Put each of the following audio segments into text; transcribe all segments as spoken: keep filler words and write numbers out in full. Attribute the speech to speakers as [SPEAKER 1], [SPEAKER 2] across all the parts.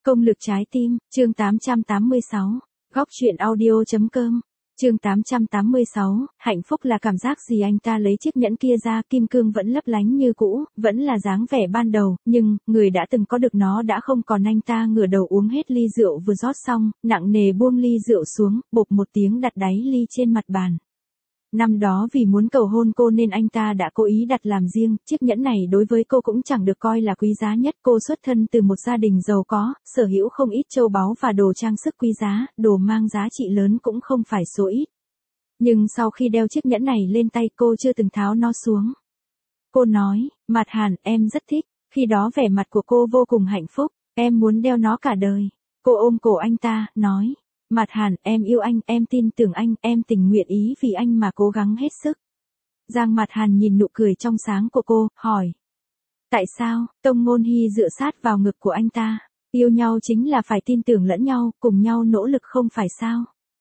[SPEAKER 1] Công lực trái tim, chương tám trăm tám mươi sáu, góc truyện audio.com, chương tám trăm tám mươi sáu, hạnh phúc là cảm giác gì? Anh ta lấy chiếc nhẫn kia ra, kim cương vẫn lấp lánh như cũ, vẫn là dáng vẻ ban đầu, nhưng, người đã từng có được nó đã không còn. Anh ta ngửa đầu uống hết ly rượu vừa rót xong, nặng nề buông ly rượu xuống, bộp một tiếng đặt đáy ly trên mặt bàn. Năm đó vì muốn cầu hôn cô nên anh ta đã cố ý đặt làm riêng, chiếc nhẫn này đối với cô cũng chẳng được coi là quý giá nhất. Cô xuất thân từ một gia đình giàu có, sở hữu không ít châu báu và đồ trang sức quý giá, đồ mang giá trị lớn cũng không phải số ít. Nhưng sau khi đeo chiếc nhẫn này lên tay cô chưa từng tháo nó xuống. Cô nói, Mạt Hàn, em rất thích, khi đó vẻ mặt của cô vô cùng hạnh phúc, em muốn đeo nó cả đời. Cô ôm cổ anh ta, nói. Mạt Hàn, em yêu anh, em tin tưởng anh, em tình nguyện ý vì anh mà cố gắng hết sức. Giang Mạt Hàn nhìn nụ cười trong sáng của cô, hỏi. Tại sao? Tông Ngôn Hy dựa sát vào ngực của anh ta. Yêu nhau chính là phải tin tưởng lẫn nhau, cùng nhau nỗ lực không phải sao?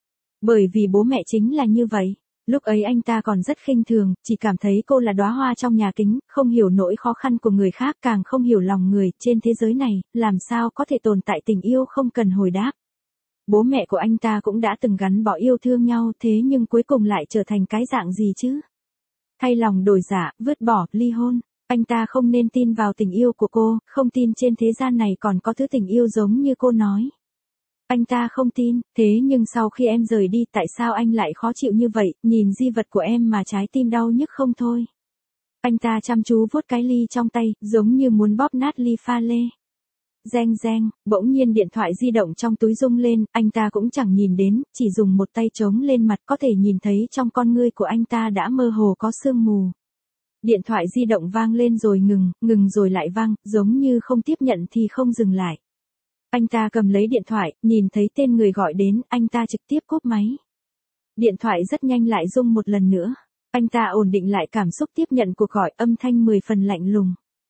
[SPEAKER 1] Bởi vì bố mẹ chính là như vậy. Lúc ấy anh ta còn rất khinh thường, chỉ cảm thấy cô là đóa hoa trong nhà kính, không hiểu nỗi khó khăn của người khác, càng không hiểu lòng người. Trên thế giới này, làm sao có thể tồn tại tình yêu không cần hồi đáp. Bố mẹ của anh ta cũng đã từng gắn bó yêu thương nhau, thế nhưng cuối cùng lại trở thành cái dạng gì chứ? Thay lòng đổi dạ, vứt bỏ, ly hôn. Anh ta không nên tin vào tình yêu của cô, không tin trên thế gian này còn có thứ tình yêu giống như cô nói. Anh ta không tin, thế nhưng sau khi em rời đi, tại sao anh lại khó chịu như vậy, nhìn di vật của em mà trái tim đau nhức không thôi. Anh ta chăm chú vuốt cái ly trong tay, giống như muốn bóp nát ly pha lê. Reng reng, bỗng nhiên điện thoại di động trong túi rung lên, anh ta cũng chẳng nhìn đến, chỉ dùng một tay chống lên mặt, có thể nhìn thấy trong con ngươi của anh ta đã mơ hồ có sương mù. Điện thoại di động vang lên rồi ngừng, ngừng rồi lại vang, giống như không tiếp nhận thì không dừng lại. Anh ta cầm lấy điện thoại, nhìn thấy tên người gọi đến, anh ta trực tiếp cúp máy. Điện thoại rất nhanh lại rung một lần nữa. Anh ta ổn định lại cảm xúc tiếp nhận cuộc gọi, âm thanh mười phần lạnh lùng.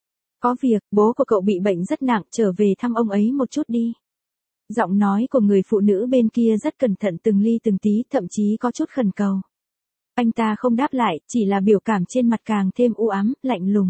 [SPEAKER 1] Có việc, bố của cậu bị bệnh rất nặng, trở về thăm ông ấy một chút đi. Giọng nói của người phụ nữ bên kia rất cẩn thận từng ly từng tí, thậm chí có chút khẩn cầu. Anh ta không đáp lại, chỉ là biểu cảm trên mặt càng thêm u ám, lạnh lùng.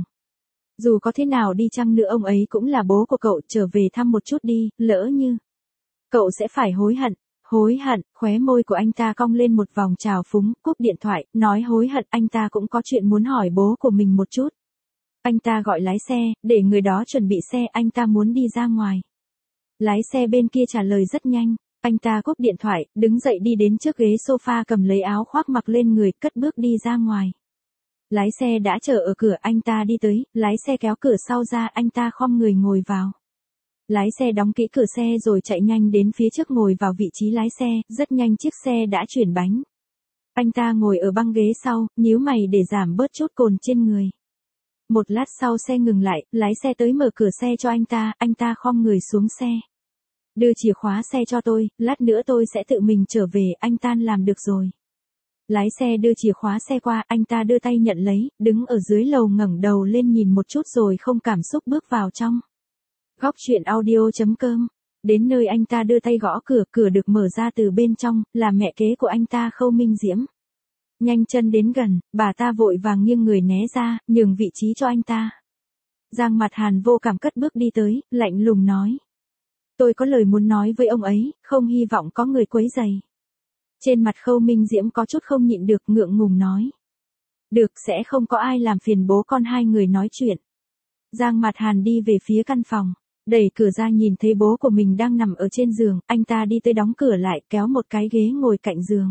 [SPEAKER 1] Dù có thế nào đi chăng nữa ông ấy cũng là bố của cậu, trở về thăm một chút đi, lỡ như cậu sẽ phải hối hận. Hối hận, khóe môi của anh ta cong lên một vòng trào phúng, cúp điện thoại, nói hối hận. Anh ta cũng có chuyện muốn hỏi bố của mình một chút. Anh ta gọi lái xe, để người đó chuẩn bị xe, anh ta muốn đi ra ngoài. Lái xe bên kia trả lời rất nhanh, anh ta cúp điện thoại, đứng dậy đi đến trước ghế sofa cầm lấy áo khoác mặc lên người, cất bước đi ra ngoài. Lái xe đã chờ ở cửa, anh ta đi tới, lái xe kéo cửa sau ra, anh ta khom người ngồi vào. Lái xe đóng kỹ cửa xe rồi chạy nhanh đến phía trước ngồi vào vị trí lái xe, rất nhanh chiếc xe đã chuyển bánh. Anh ta ngồi ở băng ghế sau, nhíu mày để giảm bớt chút cồn trên người. Một lát sau xe ngừng lại, lái xe tới mở cửa xe cho anh ta, anh ta khom người xuống xe. Đưa chìa khóa xe cho tôi, lát nữa tôi sẽ tự mình trở về, anh tan làm được rồi. Lái xe đưa chìa khóa xe qua, anh ta đưa tay nhận lấy, đứng ở dưới lầu ngẩng đầu lên nhìn một chút rồi không cảm xúc bước vào trong. Góc truyện audio.com. Đến nơi anh ta đưa tay gõ cửa, cửa được mở ra từ bên trong, là mẹ kế của anh ta Khâu Minh Diễm. Nhanh chân đến gần, bà ta vội vàng nghiêng người né ra, nhường vị trí cho anh ta. Giang Mạt Hàn vô cảm cất bước đi tới, lạnh lùng nói. Tôi có lời muốn nói với ông ấy, không hy vọng có người quấy rầy. Trên mặt Khâu Minh Diễm có chút không nhịn được, ngượng ngùng nói. Được, sẽ không có ai làm phiền bố con hai người nói chuyện. Giang Mạt Hàn đi về phía căn phòng, đẩy cửa ra nhìn thấy bố của mình đang nằm ở trên giường, anh ta đi tới đóng cửa lại, kéo một cái ghế ngồi cạnh giường.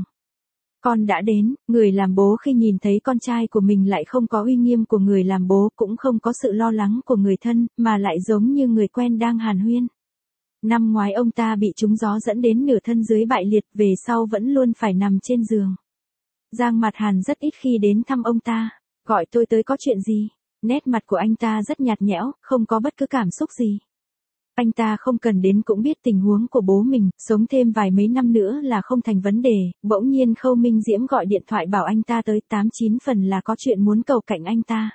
[SPEAKER 1] Con đã đến, người làm bố khi nhìn thấy con trai của mình lại không có uy nghiêm của người làm bố, cũng không có sự lo lắng của người thân, mà lại giống như người quen đang hàn huyên. Năm ngoái ông ta bị trúng gió dẫn đến nửa thân dưới bại liệt, về sau vẫn luôn phải nằm trên giường. Giang Mạt Hàn rất ít khi đến thăm ông ta, gọi tôi tới có chuyện gì? Nét mặt của anh ta rất nhạt nhẽo, không có bất cứ cảm xúc gì. Anh ta không cần đến cũng biết tình huống của bố mình, sống thêm vài mấy năm nữa là không thành vấn đề. Bỗng nhiên Khâu Minh Diễm gọi điện thoại bảo anh ta tới, tám chín phần là có chuyện muốn cầu cạnh anh ta.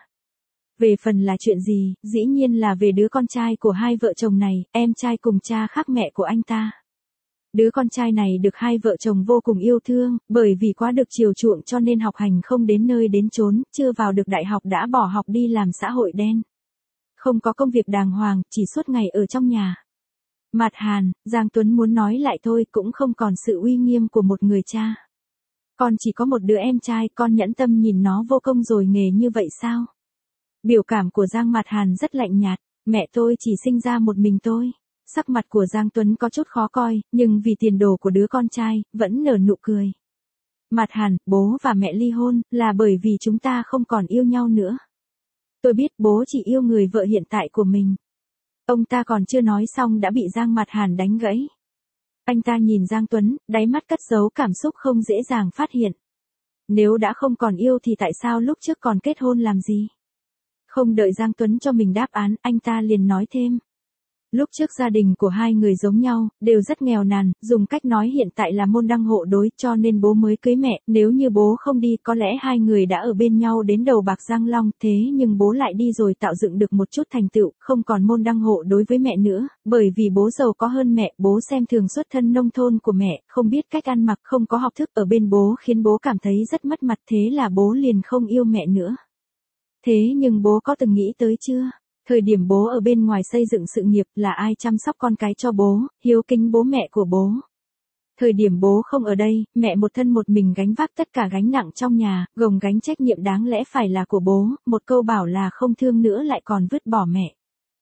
[SPEAKER 1] Về phần là chuyện gì, dĩ nhiên là về đứa con trai của hai vợ chồng này, em trai cùng cha khác mẹ của anh ta. Đứa con trai này được hai vợ chồng vô cùng yêu thương, bởi vì quá được chiều chuộng cho nên học hành không đến nơi đến chốn, chưa vào được đại học đã bỏ học đi làm xã hội đen. Không có công việc đàng hoàng, chỉ suốt ngày ở trong nhà. Mạt Hàn, Giang Tuấn muốn nói lại thôi cũng không còn sự uy nghiêm của một người cha. Con chỉ có một đứa em trai, con nhẫn tâm nhìn nó vô công rồi nghề như vậy sao? Biểu cảm của Giang Mạt Hàn rất lạnh nhạt, mẹ tôi chỉ sinh ra một mình tôi. Sắc mặt của Giang Tuấn có chút khó coi, nhưng vì tiền đồ của đứa con trai, vẫn nở nụ cười. Mạt Hàn, bố và mẹ ly hôn, là bởi vì chúng ta không còn yêu nhau nữa. Tôi biết bố chỉ yêu người vợ hiện tại của mình. Ông ta còn chưa nói xong đã bị Giang Mạt Hàn đánh gãy. Anh ta nhìn Giang Tuấn, đáy mắt cất giấu cảm xúc không dễ dàng phát hiện. Nếu đã không còn yêu thì tại sao lúc trước còn kết hôn làm gì? Không đợi Giang Tuấn cho mình đáp án, anh ta liền nói thêm. Lúc trước gia đình của hai người giống nhau, đều rất nghèo nàn, dùng cách nói hiện tại là môn đăng hộ đối, cho nên bố mới cưới mẹ, nếu như bố không đi có lẽ hai người đã ở bên nhau đến đầu bạc răng long, thế nhưng bố lại đi rồi tạo dựng được một chút thành tựu, không còn môn đăng hộ đối với mẹ nữa, bởi vì bố giàu có hơn mẹ, bố xem thường xuất thân nông thôn của mẹ, không biết cách ăn mặc, không có học thức ở bên bố khiến bố cảm thấy rất mất mặt, thế là bố liền không yêu mẹ nữa. Thế nhưng bố có từng nghĩ tới chưa? Thời điểm bố ở bên ngoài xây dựng sự nghiệp là ai chăm sóc con cái cho bố, hiếu kính bố mẹ của bố. Thời điểm bố không ở đây, mẹ một thân một mình gánh vác tất cả gánh nặng trong nhà, gồng gánh trách nhiệm đáng lẽ phải là của bố, một câu bảo là không thương nữa lại còn vứt bỏ mẹ.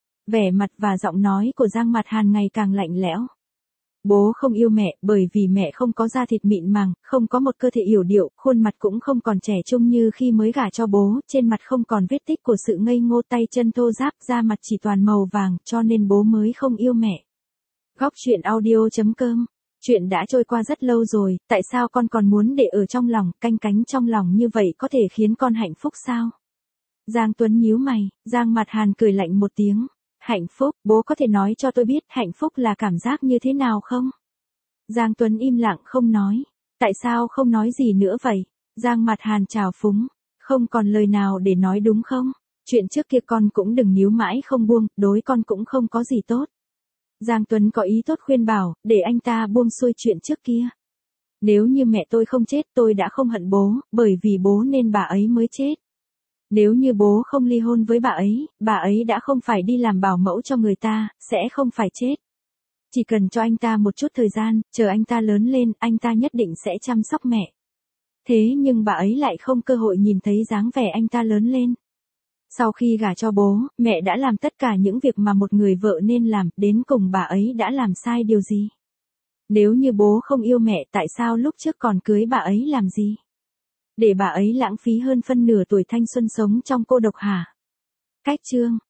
[SPEAKER 1] Vẻ mặt và giọng nói của Giang Mạt Hàn ngày càng lạnh lẽo. Bố không yêu mẹ bởi vì mẹ không có da thịt mịn màng, không có một cơ thể yểu điệu, khuôn mặt cũng không còn trẻ trung như khi mới gả cho bố, trên mặt không còn vết tích của sự ngây ngô, tay chân thô ráp, da mặt chỉ toàn màu vàng, cho nên bố mới không yêu mẹ. Góc truyện audio chấm com. Chuyện đã trôi qua rất lâu rồi, tại sao con còn muốn để ở trong lòng, canh cánh trong lòng như vậy có thể khiến con hạnh phúc sao? Giang Tuấn nhíu mày, Giang Mạt Hàn cười lạnh một tiếng. Hạnh phúc, bố có thể nói cho tôi biết hạnh phúc là cảm giác như thế nào không? Giang Tuấn im lặng không nói. Tại sao không nói gì nữa vậy? Giang Mạt Hàn trào phúng. Không còn lời nào để nói đúng không? Chuyện trước kia con cũng đừng níu mãi không buông, đối con cũng không có gì tốt. Giang Tuấn có ý tốt khuyên bảo, để anh ta buông xuôi chuyện trước kia. Nếu như mẹ tôi không chết tôi đã không hận bố, bởi vì bố nên bà ấy mới chết. Nếu như bố không ly hôn với bà ấy, bà ấy đã không phải đi làm bảo mẫu cho người ta, sẽ không phải chết. Chỉ cần cho anh ta một chút thời gian, chờ anh ta lớn lên, anh ta nhất định sẽ chăm sóc mẹ. Thế nhưng bà ấy lại không cơ hội nhìn thấy dáng vẻ anh ta lớn lên. Sau khi gả cho bố, mẹ đã làm tất cả những việc mà một người vợ nên làm, đến cùng bà ấy đã làm sai điều gì? Nếu như bố không yêu mẹ, tại sao lúc trước còn cưới bà ấy làm gì? Để bà ấy lãng phí hơn phân nửa tuổi thanh xuân sống trong cô độc hả? Cách chương